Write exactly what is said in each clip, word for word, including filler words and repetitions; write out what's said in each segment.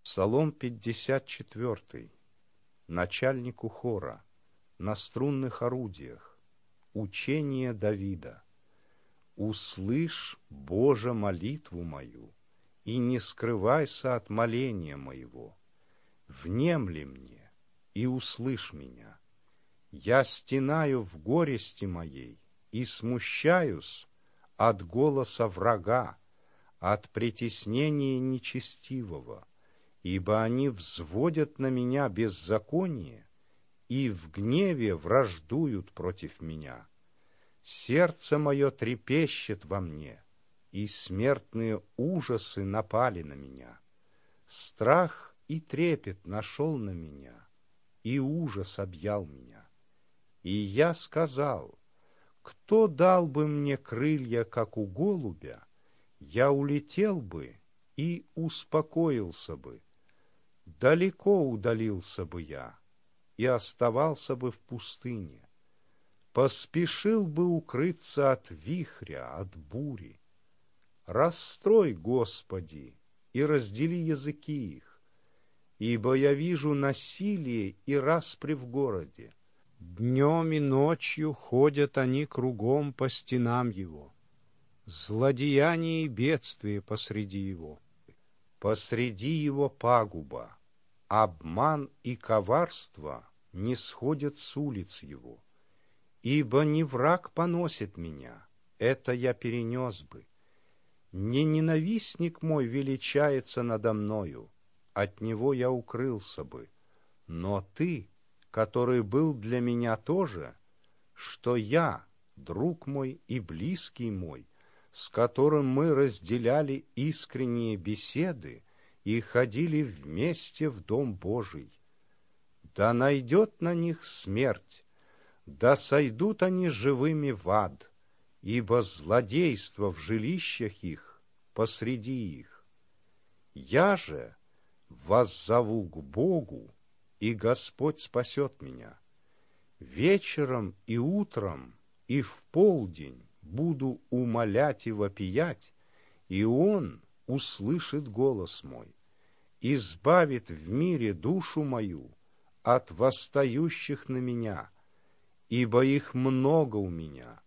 Псалом пятьдесят четвёртый. Начальнику хора. На струнных орудиях. Учение Давида. «Услышь, Боже, молитву мою, и не скрывайся от моления моего. Внемли мне, и услышь меня. Я стенаю в горести моей и смущаюсь от голоса врага, от притеснения нечестивого, ибо они взводят на меня беззаконие и в гневе враждуют против меня. Сердце мое трепещет во мне, и смертные ужасы напали на меня. Страх и трепет нашел на меня, и ужас объял меня. И я сказал: кто дал бы мне крылья, как у голубя, я улетел бы и успокоился бы. Далеко удалился бы я и оставался бы в пустыне. Поспешил бы укрыться от вихря, от бури. Расстрой, Господи, и раздели языки их, ибо я вижу насилие и распри в городе. Днем и ночью ходят они кругом по стенам его. Злодеяние и бедствие посреди его. Посреди его пагуба, обман и коварство не сходят с улиц его. Ибо не враг поносит меня, это я перенес бы. Не ненавистник мой величается надо мною, от него я укрылся бы. Но ты, который был для меня тоже, что я, друг мой и близкий мой, с которым мы разделяли искренние беседы и ходили вместе в Дом Божий. Да найдет на них смерть, да сойдут они живыми в ад, ибо злодейство в жилищах их посреди их. Я же воззову к Богу, и Господь спасет меня. Вечером и утром и в полдень буду умолять и вопиять, и Он услышит голос мой, избавит в мире душу мою от восстающих на меня, ибо их много у меня.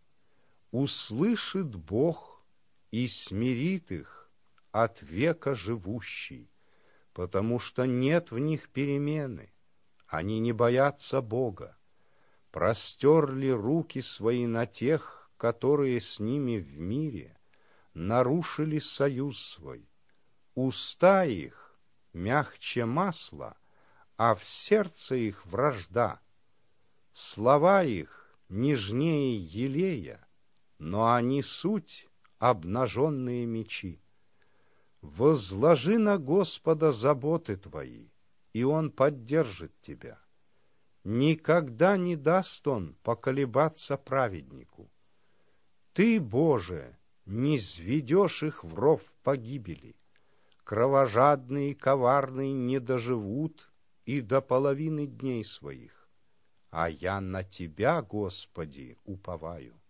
Услышит Бог и смирит их от века живущий, потому что нет в них перемены, они не боятся Бога. Простерли руки свои на тех, которые с ними в мире, нарушили союз свой. Уста их мягче масла, а в сердце их вражда. Слова их нежнее елея, но они суть обнаженные мечи. Возложи на Господа заботы твои, и Он поддержит тебя. Никогда не даст Он поколебаться праведнику. Ты, Боже, не низведешь их в ров погибели. Кровожадные и коварные не доживут и до половины дней своих. А я на Тебя, Господи, уповаю.